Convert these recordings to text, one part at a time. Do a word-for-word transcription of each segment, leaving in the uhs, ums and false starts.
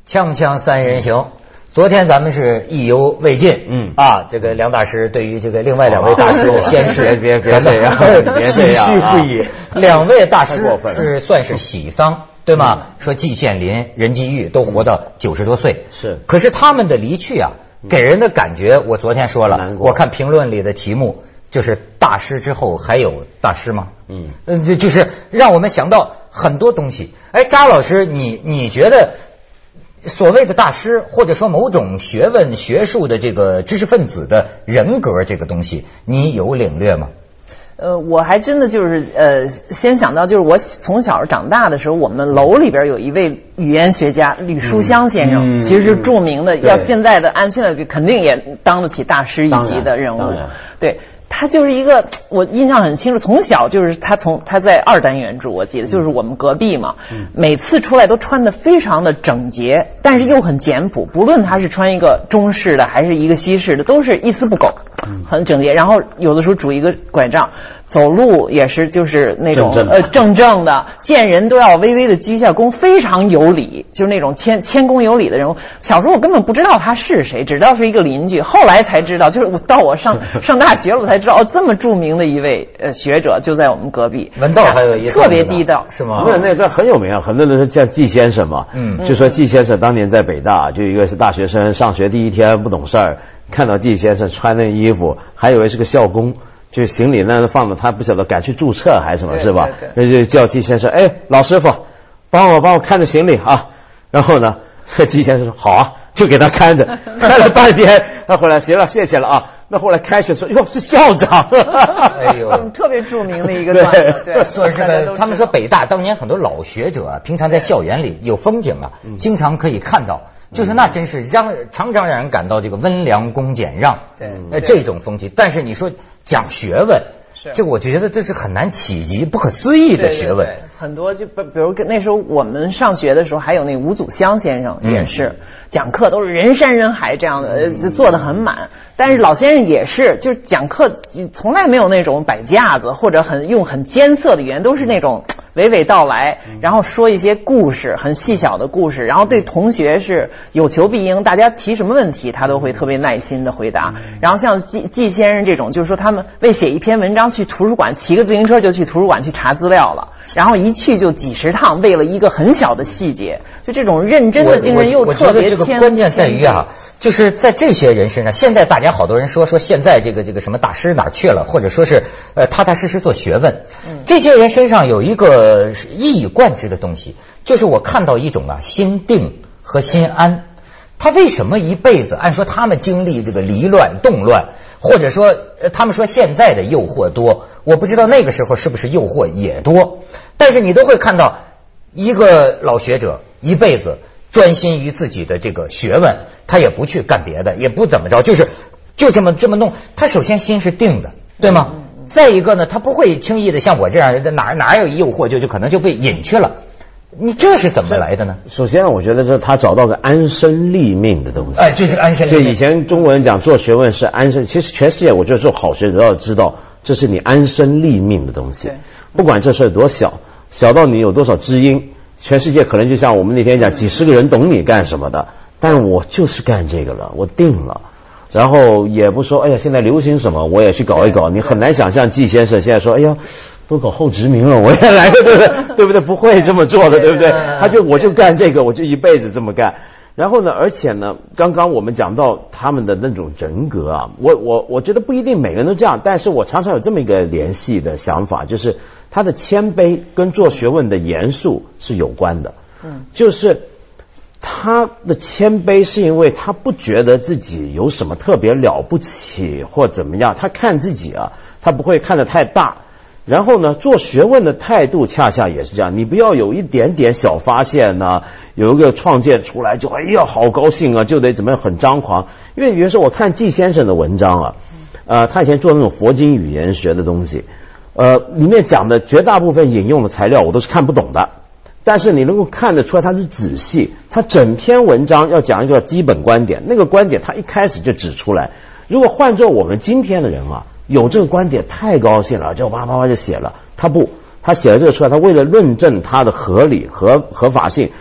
锵锵三人行，昨天咱们是意犹未尽，嗯啊，这个梁大师对于这个另外两位大师的先世， 别别别这样，别这样， 唏嘘不已。两位大师是算是喜丧，对吗？说季羡林、任继玉都活到九十多岁， 是。 可是他们的离去啊，给人的感觉，我昨天说了，我看评论里的题目就是大师之后还有大师吗？嗯嗯，就是让我们想到很多东西。哎，扎老师，你你觉得？所谓的大师，或者说某种学问、学术的这个知识分子的人格，这个东西，你有领略吗？ 呃，我还真的就是呃，先想到就是我从小长大的时候，我们楼里边有一位语言学家吕书香先生，嗯、其实是著名的，嗯、要现在的按现在肯定也当得起大师一级的人物，对。他就是一个，我印象很清楚，从小就是他从他在二单元住，我记得就是我们隔壁嘛，嗯、每次出来都穿得非常的整洁，但是又很简朴，不论他是穿一个中式的还是一个西式的，都是一丝不苟，很整洁。然后有的时候拄一个拐杖，走路也是就是那种正正呃正正的，见人都要微微的鞠一下躬，非常有礼，就是那种谦谦恭有礼的人物。小时候我根本不知道他是谁，只知道是一个邻居，后来才知道，就是我到我上上大学了，我才知道哦，这么著名的一位呃学者就在我们隔壁。 文道还有一特别地道是吗？ 那那个很有名啊，很多人说叫季先生嘛，嗯，就说季先生当年在北大，就一个是大学生，上学第一天不懂事儿，看到季先生穿那衣服，还以为是个校工。就行李那放着，他不晓得赶去注册还是什么，是吧？那就叫季先生，哎，老师傅，帮我帮我看着行李啊。然后呢，季先生说好啊，就给他看着，看了半天，他后来行了，谢谢了啊。那后来开学说，哟，是校长， 哎呦，特别著名的一个段子，对， 说是个，他们说北大当年很多老学者啊，平常在校园里有风景啊，经常可以看到。就是那真是让常常让人感到这个温良恭俭让，对，呃这种风气。但是你说讲学问，这个我觉得这是很难企及、不可思议的学问。 对对对，很多就比比如那时候我们上学的时候，还有那吴祖湘先生也是、嗯、讲课都是人山人海这样的，呃，就做得很满。但是老先生也是，就是讲课从来没有那种摆架子或者很用很艰涩的语言，都是那种娓娓道来，然后说一些故事，很细小的故事，然后对同学是有求必应，大家提什么问题他都会特别耐心的回答。然后像季季先生这种，就是说他们为写一篇文章去图书馆，骑个自行车就去图书馆去查资料了，然后一去就几十趟，为了一个很小的细节，就这种认真的精神又特别谦。 我觉得这个关键在于啊，就是在这些人身上，现在大家好多人说说现在这个这个什么大师哪儿去了，或者说是呃踏踏实实做学问，嗯、这些人身上有一个一以贯之的东西，就是我看到一种啊心定和心安。他为什么一辈子？按说他们经历这个离乱动乱，或者说他们说现在的诱惑多，我不知道那个时候是不是诱惑也多，但是你都会看到一个老学者一辈子专心于自己的这个学问，他也不去干别的，也不怎么着，就是就这么这么弄。他首先心是定的，对吗？再一个呢，他不会轻易的像我这样，哪哪有诱惑就就可能就被引去了。你这是怎么来的呢？ 首先我觉得是他找到个安身立命的东西。 哎，这是安身立命。 就以前中国人讲做学问是安身，其实全世界我觉得做好学者要知道，这是你安身立命的东西。不管这事有多小，小到你有多少知音，全世界可能就像我们那天讲几十个人懂你干什么的，但我就是干这个了，我定了。然后也不说哎呀现在流行什么我也去搞一搞，你很难想象季先生现在说哎呀都搞后殖民了我也来，对不对？对不对？不会这么做的，对不对？他就我就干这个，我就一辈子这么干。然后呢，而且呢，刚刚我们讲到他们的那种人格啊，我我我觉得不一定每个人都这样，但是我常常有这么一个联系的想法，就是他的谦卑跟做学问的严肃是有关的。嗯，就是他的谦卑是因为他不觉得自己有什么特别了不起或怎么样，他看自己啊，他不会看得太大。然后呢，做学问的态度恰恰也是这样，你不要有一点点小发现呢、啊，有一个创建出来就哎呀好高兴啊，就得怎么样很张狂。因为比如说我看季先生的文章啊，呃，他以前做那种佛经语言学的东西，呃，里面讲的绝大部分引用的材料我都是看不懂的，但是你能够看得出来他是仔细，他整篇文章要讲一个基本观点，那个观点他一开始就指出来。如果换做我们今天的人啊，有这个观点太高兴了，就啪啪啪就写了。他不，他写了这个出来，他为了论证它的合理和合法性，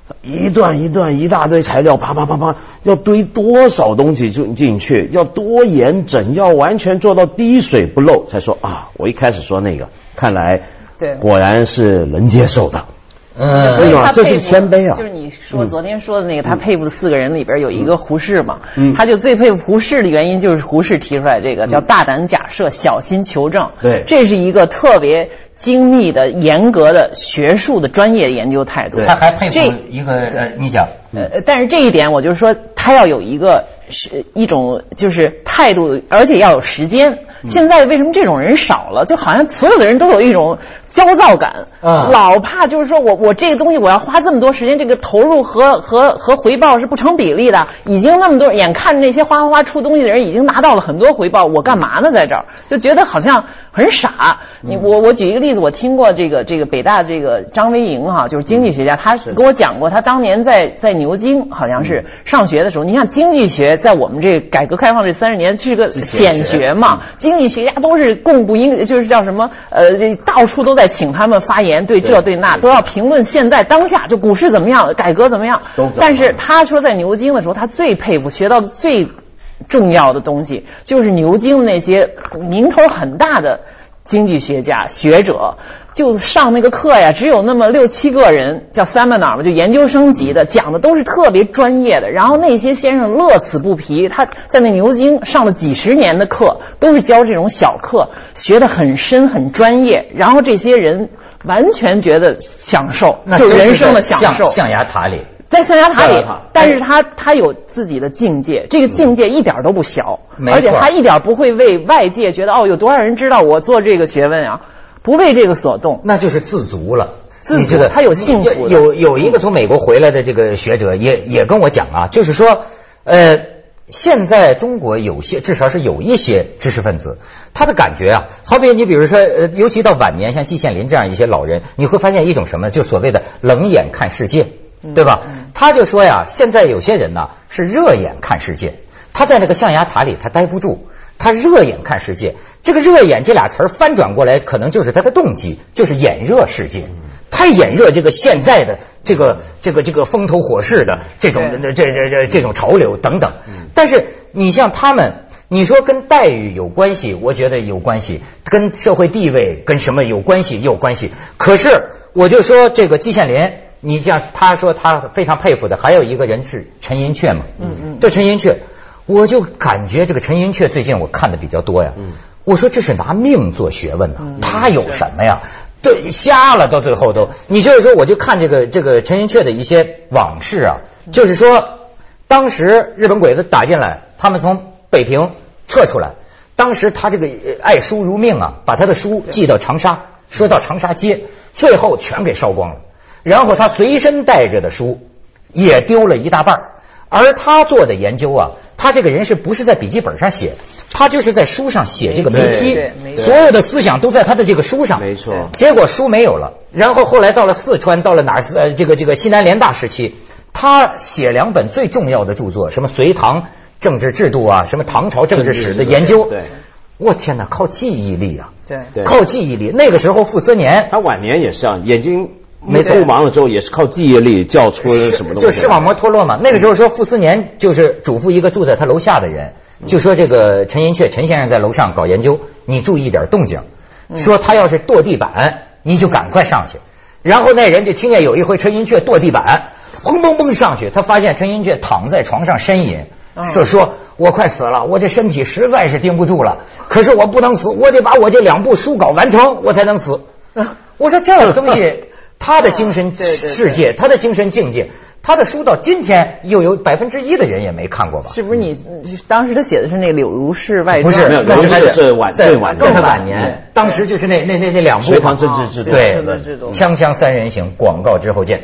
一段一段一大堆材料，啪啪啪啪，要堆多少东西就进去，要多严整，要完全做到滴水不漏，才说啊，我一开始说那个，看来对，果然是能接受的。 嗯，所以他这是谦卑啊。 就是你说昨天说的那个，他佩服的四个人里边有一个胡适嘛，嗯，他就最佩服胡适的原因就是胡适提出来这个叫大胆假设，小心求证。 对， 这是一个特别精密的、严格的学术的专业研究态度。 他还佩服一个呃，你讲， 呃，但是这一点我就是说，他要有一个是一种就是态度，而且要有时间。现在为什么这种人少了？就好像所有的人都有一种焦躁感，嗯，老怕就是说我我这个东西我要花这么多时间，这个投入和和和回报是不成比例的。已经那么多眼看着那些哗哗哗出东西的人已经拿到了很多回报，我干嘛呢？在这儿就觉得好像很傻。你我我举一个例子，我听过这个这个北大这个张维迎哈，就是经济学家，他跟我讲过，他当年在在牛津好像是上学的时候，你看经济学在我们这改革开放这三十年是个显学嘛，经济学家都是供不应，就是叫什么呃，这到处都在请他们发言，对这对那都要评论现在当下，就股市怎么样，改革怎么样。但是他说在牛津的时候，他最佩服学到的最重要的东西，就是牛津那些名头很大的经济学家学者。就上那个课呀，只有那么六七个人，叫 seminar 嘛，就研究生级的，讲的都是特别专业的。然后那些先生乐此不疲，他在那牛津上了几十年的课，都是教这种小课，学得很深很专业。然后这些人完全觉得享受， 就人生的享受。 象牙塔里， 在象牙塔里，但是他他有自己的境界，这个境界一点都不小， 嗯、 而且他一点不会为外界觉得哦，有多少人知道我做这个学问啊。不为这个所动， 那就是自足了。 自足，他有幸福。 有有一个从美国回来的这个学者也也跟我讲啊，就是说，呃，现在中国有些至少是有一些知识分子，他的感觉啊，好比你比如说，呃，尤其到晚年，像季羡林这样一些老人，你会发现一种什么，就所谓的冷眼看世界，对吧？嗯嗯、他就说呀，现在有些人呢是热眼看世界，他在那个象牙塔里他待不住。他热眼看世界，这个热眼这俩词儿翻转过来，可能就是他的动机，就是眼热世界。太眼热这个现在的这个这个这个风头火势的这种这这这这种潮流等等。但是你像他们，你说跟待遇有关系，我觉得有关系；跟社会地位跟什么有关系有关系。可是我就说这个季羡林，你像他说他非常佩服的，还有一个人是陈寅恪嘛。嗯嗯，这陈寅恪。我就感觉这个陈寅恪最近我看的比较多呀，嗯、我说这是拿命做学问呐、啊，嗯、他有什么呀？对，瞎了到最后都。你就是说，我就看这个这个陈寅恪的一些往事啊，嗯、就是说，当时日本鬼子打进来，他们从北平撤出来，当时他这个爱书如命啊，把他的书寄到长沙，说到长沙街，最后全给烧光了，然后他随身带着的书也丢了一大半，而他做的研究啊。他这个人是不是在笔记本上写？他就是在书上写这个眉批，所有的思想都在他的这个书上。 没错。 结果书没有了，然后后来到了四川，到了哪儿？呃，这个这个西南联大时期，他写两本最重要的著作，什么隋唐政治制度啊，什么唐朝政治史的研究。 对。 我天哪，靠记忆力啊！ 对， 靠记忆力。那个时候傅斯年， 他晚年也是啊，眼睛。没错，忙了之后也是靠记忆力叫出什么东西， 就视网膜脱落嘛。那个时候说傅斯年就是嘱咐一个住在他楼下的人，就说这个陈寅恪陈先生在楼上搞研究，你注意点动静，说他要是跺地板，你就赶快上去。然后那人就听见有一回陈寅恪跺地板，砰砰砰上去，他发现陈寅恪躺在床上呻吟，说说我快死了，我这身体实在是顶不住了，可是我不能死，我得把我这两部书稿完成，我才能死。我说这个东西。他的精神世界，他的精神境界，他的书到今天又有百分之一的人也没看过吧？ 是不是你当时他写的是那《柳如是外传》？ 不是， 那是是晚最晚更晚年。当时就是那那那那两部《 隋唐政治制度》 对，锵锵三人行，广告之后见。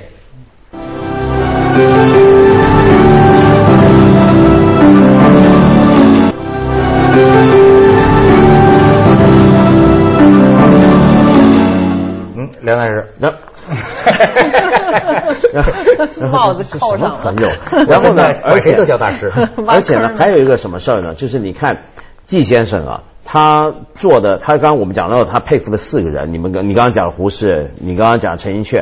梁大师， 帽子扣上了。 朋友，然后呢， 而且都叫大师。 而且呢，还有一个什么事儿呢？就是你看季先生啊，他做的，他刚刚我们讲到他佩服的四个人，你们你刚刚讲胡适，你刚刚讲陈寅恪，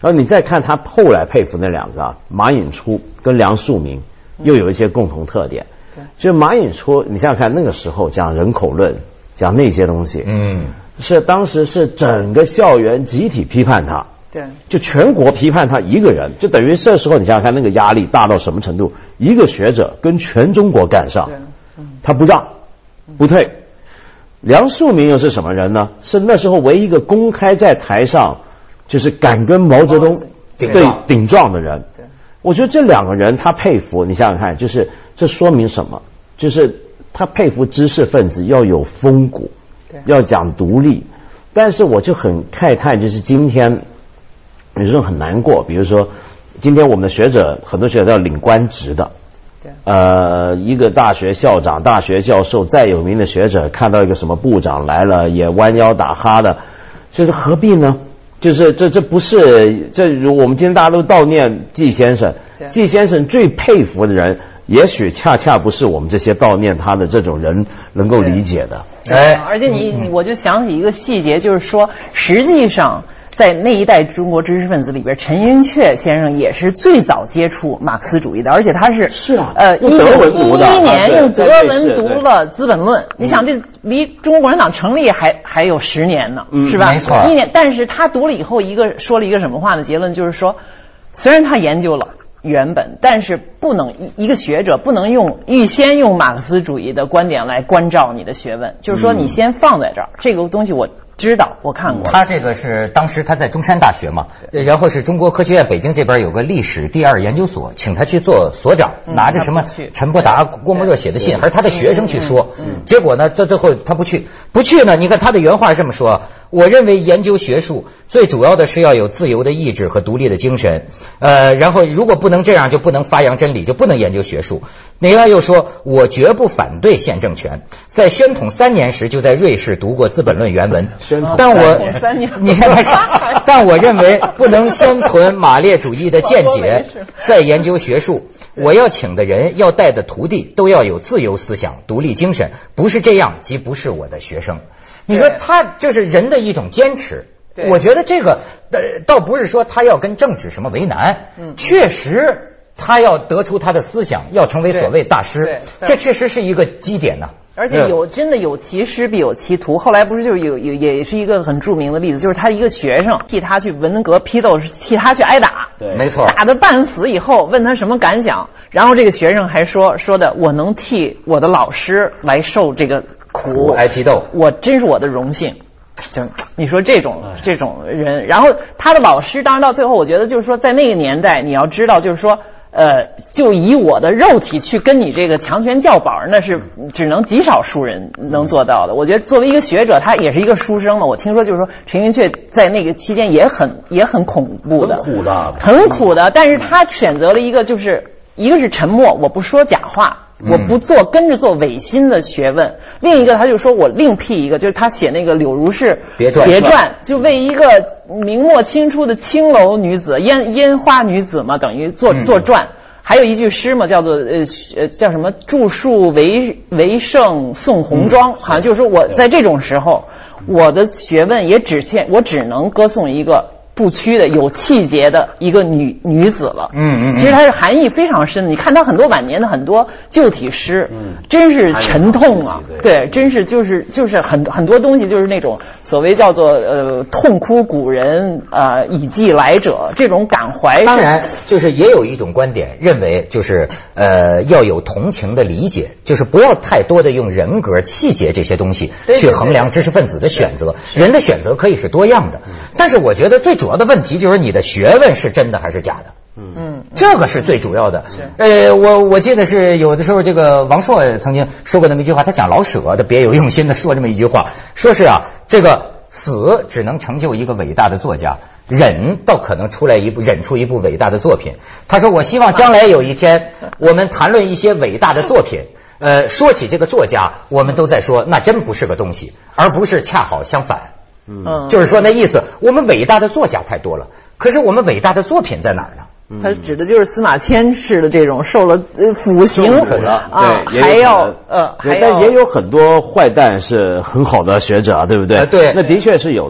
然后你再看他后来佩服那两个、啊、马寅初跟梁漱溟，又有一些共同特点。对，就马寅初，你想想看，那个时候讲人口论，讲那些东西，嗯，是当时是整个校园集体批判他。 对， 就全国批判他一个人，就等于这时候你想想看，那个压力大到什么程度？一个学者跟全中国干上，他不让，不退。梁漱溟又是什么人呢？是那时候唯一一个公开在台上就是敢跟毛泽东对顶撞的人。对，我觉得这两个人他佩服，你想想看，就是这说明什么？就是他佩服知识分子要有风骨，要讲独立。但是我就很慨叹，就是今天。有时候很难过，比如说今天我们的学者，很多学者要领官职的，对，呃，一个大学校长、大学教授，再有名的学者，看到一个什么部长来了，也弯腰打哈的，就是何必呢？就是这这不是这，我们今天大家都悼念季先生，季先生最佩服的人，也许恰恰不是我们这些悼念他的这种人能够理解的。 哎，而且你你我就想起一个细节，就是说，实际上。在那一代中国知识分子里边，陈寅恪先生也是最早接触马克思主义的，而且他是是啊， 呃，一九一一年用德文读了《资本论》。你想，这离中国共产党成立还还有十年呢， 嗯、 是吧？ 没错。 一年，但是他读了以后，一个说了一个什么话呢？结论就是说，虽然他研究了原本，但是不能一个学者不能用预先用马克思主义的观点来关照你的学问，就是说你先放在这儿，嗯、这个东西我。知道，我看过。 他这个是当时他在中山大学嘛，然后是中国科学院北京这边有个历史第二研究所，请他去做所长，嗯、拿着什么陈伯达、郭沫若写的信，还是他的学生去说。嗯嗯、结果呢，到最后他不去，不去呢。你看他的原话是这么说：我认为研究学术最主要的是要有自由的意志和独立的精神。呃，然后如果不能这样，就不能发扬真理，就不能研究学术。另外又说，我绝不反对宪政权，在宣统三年时就在瑞士读过《资本论》原文。但我你看看，但我认为不能先存马列主义的见解，再研究学术。我要请的人，要带的徒弟，都要有自由思想、独立精神，不是这样，即不是我的学生。你说他这是人的一种坚持。我觉得这个呃，倒不是说他要跟政治什么为难，嗯，确实他要得出他的思想，要成为所谓大师，这确实是一个基点呐、啊。 而且有真的有其师必有其徒，后来不是就是有有也是一个很著名的例子，就是他一个学生替他去文革批斗，替他去挨打， 对，没错， 打得半死以后问他什么感想，然后这个学生还说说的我能替我的老师来受这个苦挨批斗， 我真是我的荣幸。就你说这种这种人，然后他的老师当然到最后，我觉得就是说在那个年代，你要知道就是说。呃，就以我的肉体去跟你这个强权叫板，那是只能极少数人能做到的。我觉得作为一个学者，他也是一个书生嘛。我听说就是说陈寅恪在那个期间也很也很恐怖的， 很苦的， 很苦的。但是他选择了一个，就是一个是沉默，我不说假话。我不做跟着做违心的学问，另一个他就说我另辟一个，就是他写那个柳如是别传， 别传就为一个明末清初的青楼女子、烟烟花女子嘛，等于做做传。嗯、还有一句诗嘛，叫做呃呃叫什么著述为为圣宋红妆，嗯、好像就是说我在这种时候，我的学问也只限，我只能歌颂一个。不屈的有气节的一个女女子了，嗯嗯，其实它是含义非常深的。你看她很多晚年的很多旧体诗，嗯，真是沉痛啊，对，真是就是就是很很多东西就是那种所谓叫做呃痛哭古人呃以寄来者这种感怀。 当然，就是也有一种观点认为，就是呃要有同情的理解，就是不要太多的用人格、气节这些东西去衡量知识分子的选择。人的选择可以是多样的，但是我觉得最主要的问题就是你的学问是真的还是假的，嗯，这个是最主要的。呃，我我记得是有的时候这个王朔曾经说过那么一句话，他讲老舍的别有用心的说这么一句话，说是啊，这个死只能成就一个伟大的作家，忍倒可能出来一部忍出一部伟大的作品。他说我希望将来有一天我们谈论一些伟大的作品，呃，说起这个作家，我们都在说那真不是个东西，而不是恰好相反。嗯，就是说那意思，我们伟大的作家太多了，可是我们伟大的作品在哪儿呢？ 他指的就是司马迁式的这种受了呃腐刑啊， 还要呃，还但也有很多坏蛋是很好的学者啊，对不对？ 对， 那的确是有的。可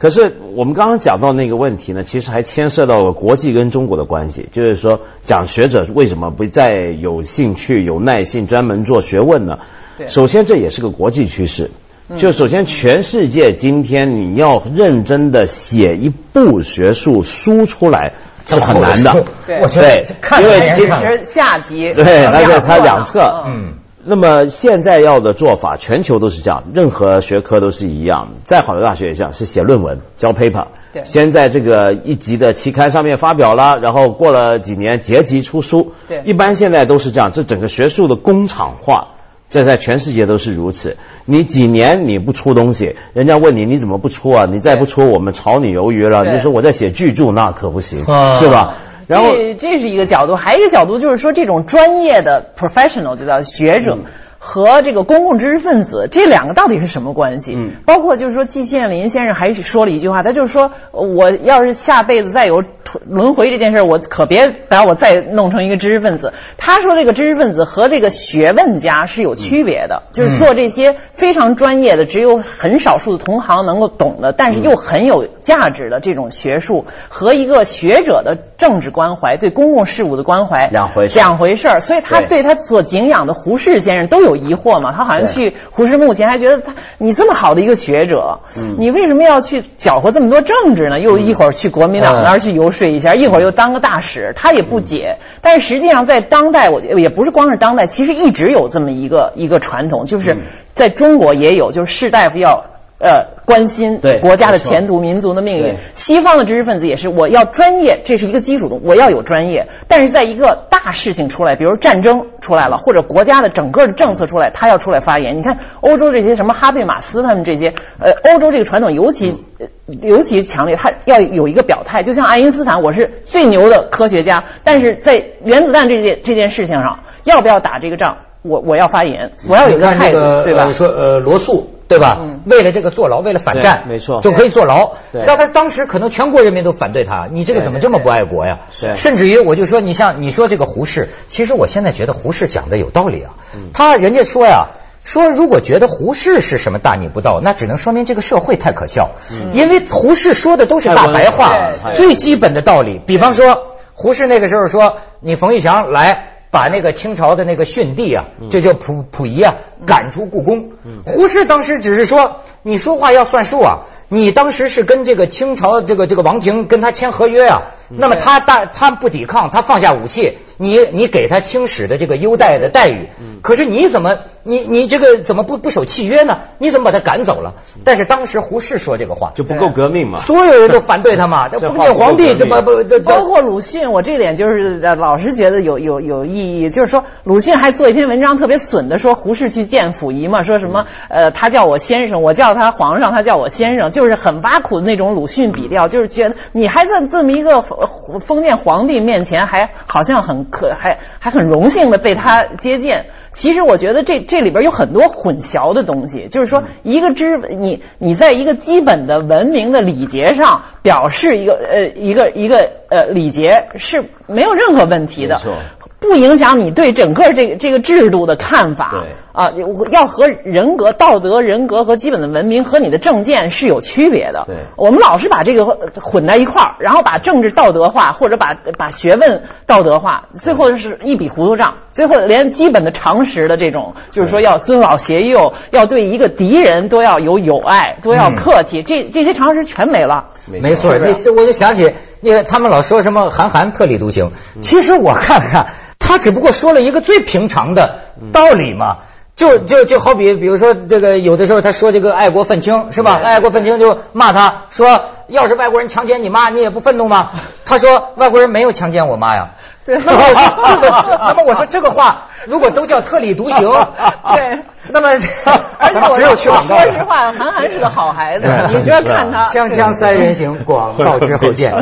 可是我们刚刚讲到那个问题呢，其实还牵涉到了国际跟中国的关系，就是说讲学者为什么不再有兴趣、有耐性专门做学问呢？首先这也是个国际趋势。就首先，全世界今天你要认真的写一部学术书出来是很难的。 对， 我觉得因为其实下集对，而且它两侧， 嗯。 那么现在要的做法，全球都是这样，任何学科都是一样。再好的大学也这样，是写论文、交 paper， 对， 先在这个一级的期刊上面发表了，然后过了几年结集出书。 对， 一般现在都是这样，这整个学术的工厂化。这在全世界都是如此。你几年你不出东西，人家问你你怎么不出啊？你再不出，我们炒你鱿鱼了。你就说我在写巨著，那可不行，是吧？然后这这是一个角度，还有一个角度就是说，这种专业的 professional 就叫学者。嗯，和这个公共知识分子这两个到底是什么关系？嗯，包括就是说季羡林先生还说了一句话，他就是说，我要是下辈子再有轮回这件事，我可别把我再弄成一个知识分子。他说这个知识分子和这个学问家是有区别的，嗯，就是做这些非常专业的，只有很少数的同行能够懂的，但是又很有价值的这种学术，和一个学者的政治关怀、对公共事务的关怀两回事， 两回事儿。所以他对他所敬仰的胡适先生都有疑惑嘛，他好像去胡适墓前还觉得他你这么好的一个学者，嗯，你为什么要去搅和这么多政治呢？又一会儿去国民党那儿去游说一下，嗯，一会儿又当个大使，他也不解。嗯，但是实际上在当代，我也不是光是当代，其实一直有这么一个一个传统，就是在中国也有，就是士大夫要呃，关心国家的前途、民族的命运。西方的知识分子也是，我要专业，这是一个基础的，我要有专业。但是在一个大事情出来，比如战争出来了，或者国家的整个的政策出来，他要出来发言。你看欧洲这些什么哈贝马斯他们这些，呃，欧洲这个传统尤其、呃、尤其强烈，他要有一个表态。就像爱因斯坦，我是最牛的科学家，但是在原子弹这件这件事情上，要不要打这个仗？我我要发言，我要有一个态度， 那个、 对吧？ 呃、说呃罗素对吧？嗯，为了这个坐牢，为了反战， 没错， 就可以坐牢。但他当时可能全国人民都反对他，你这个怎么这么不爱国呀？ 对， 甚至于我就说，你像你说这个胡适，其实我现在觉得胡适讲的有道理啊。嗯，他人家说呀，说如果觉得胡适是什么大逆不道，那只能说明这个社会太可笑。嗯，因为胡适说的都是大白话，最基本的道理。比方说，胡适那个时候说，你冯玉祥来。把那个清朝的那个逊帝啊，这叫溥溥仪啊，赶出故宫。胡适当时只是说，你说话要算数啊，你当时是跟这个清朝这个这个王庭跟他签合约啊，那么他大他不抵抗，他放下武器，你你给他清史的这个优待的待遇，可是你怎么你你这个怎么不不守契约呢？你怎么把他赶走了？但是当时胡适说这个话就不够革命嘛， 所有人都反对他嘛。这封建皇帝这不不这包括鲁迅，我这点就是老是觉得有有有意义，就是说鲁迅还做一篇文章特别损的，说胡适去见溥仪嘛，说什么呃他叫我先生，我叫他皇上，他叫我先生，就是很挖苦的那种鲁迅笔调，就是觉得你还在这么一个封建皇帝面前，还好像很可还还很荣幸的被他接见。其实我觉得这这里边有很多混淆的东西，就是说一个知你你在一个基本的文明的礼节上表示一个呃一个一个呃礼节是没有任何问题的，不影响你对整个这个这个制度的看法。对啊，要和人格、道德、人格和基本的文明和你的政见是有区别的。 对， 我们老是把这个混在一块儿，然后把政治道德化，或者把把学问道德化，最后是一笔糊涂账，最后连基本的常识的这种，就是说要尊老携幼，要对一个敌人都要有友爱，都要客气，嗯、这这些常识全没了。 没错，那我就想起那个他们老说什么韩寒特立独行，嗯、其实我看看他只不过说了一个最平常的道理嘛。嗯就就就好比比如说这个有的时候他说这个爱国愤青是吧？爱国愤青就骂他说，要是外国人强奸你妈，你也不愤怒吗？他说外国人没有强奸我妈呀。对，那么我说这个，那么我说这个话如果都叫特立独行，对，那么而且我只有去广告。说实话，韩寒是个好孩子，你就要看他。 锵锵三人行，广告之后见。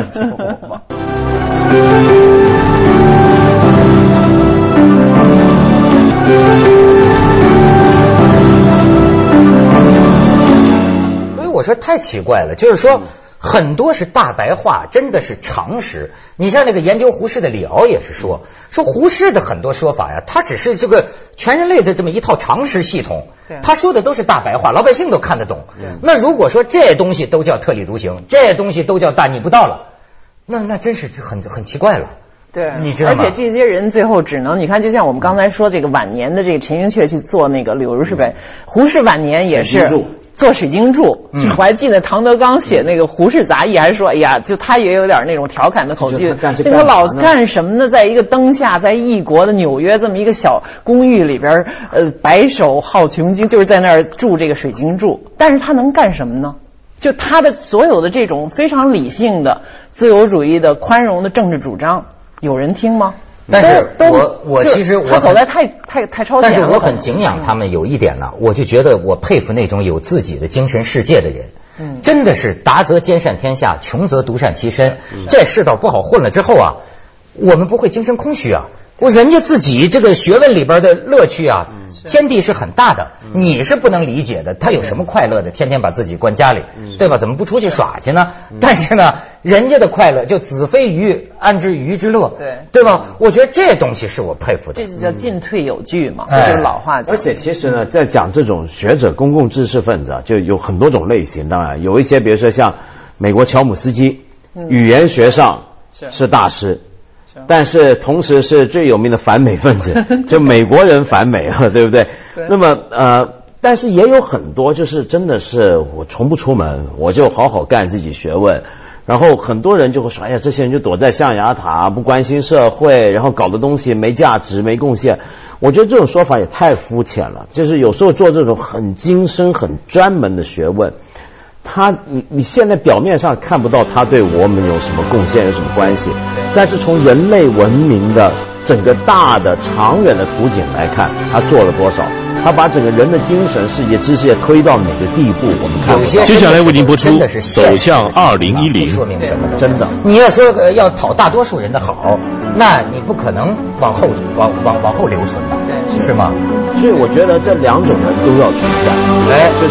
我我说太奇怪了，就是说。很多是大白话，真的是常识。你像那个研究胡适的李敖也是说，说胡适的很多说法呀，他只是这个全人类的这么一套常识系统，他说的都是大白话，老百姓都看得懂。那如果说这东西都叫特立独行，这东西都叫大逆不道了，那那真是很很奇怪了。 对， 你知道吗？ 而且这些人最后只能，你看，就像我们刚才说这个晚年的这个陈寅恪去做那个柳如是呗，胡适晚年也是做水晶柱。嗯，我还记得唐德刚写那个《胡适杂忆》，还说，哎呀，就他也有点那种调侃的口气，这个老干什么呢？在一个灯下，在异国的纽约这么一个小公寓里边，呃，白手好琼经，就是在那儿铸这个水晶柱。但是他能干什么呢？就他的所有的这种非常理性的自由主义的宽容的政治主张。有人听吗？ 但是我我其实我走在太太太超前了。 但是我很敬仰他们有一点呢，我就觉得我佩服那种有自己的精神世界的人。嗯，真的是达则兼善天下，穷则独善其身。这世道不好混了之后啊，我们不会精神空虚啊。我人家自己这个学问里边的乐趣啊，天地是很大的，你是不能理解的。他有什么快乐的？天天把自己关家里，对吧？怎么不出去耍去呢？但是呢，人家的快乐就子非鱼，安知鱼之乐？对，对吧？我觉得这东西是我佩服的。 这就叫进退有据嘛，这就是老话讲。 而且其实呢，在讲这种学者、公共知识分子啊，就有很多种类型。当然，有一些比如说像美国乔姆斯基，语言学上是大师。但是同时是最有名的反美分子，就美国人反美啊，对不对？对。那么呃，但是也有很多就是真的是我从不出门，我就好好干自己学问，然后很多人就会说，哎呀，这些人就躲在象牙塔，不关心社会，然后搞的东西没价值、没贡献。我觉得这种说法也太肤浅了。就是有时候做这种很精深、很专门的学问。他你你现在表面上看不到他对我们有什么贡献，有什么关系，但是从人类文明的整个大的长远的图景来看，他做了多少，他把整个人的精神世界知识也推到哪个地步，我们看不到。 接下来为您播出走向二零一零。 说明什么呢？ 真的， 你要说、呃、要讨大多数人的好，那你不可能往后往往往后留存的，是吗？ 所以我觉得这两种人都要存在。哎，就是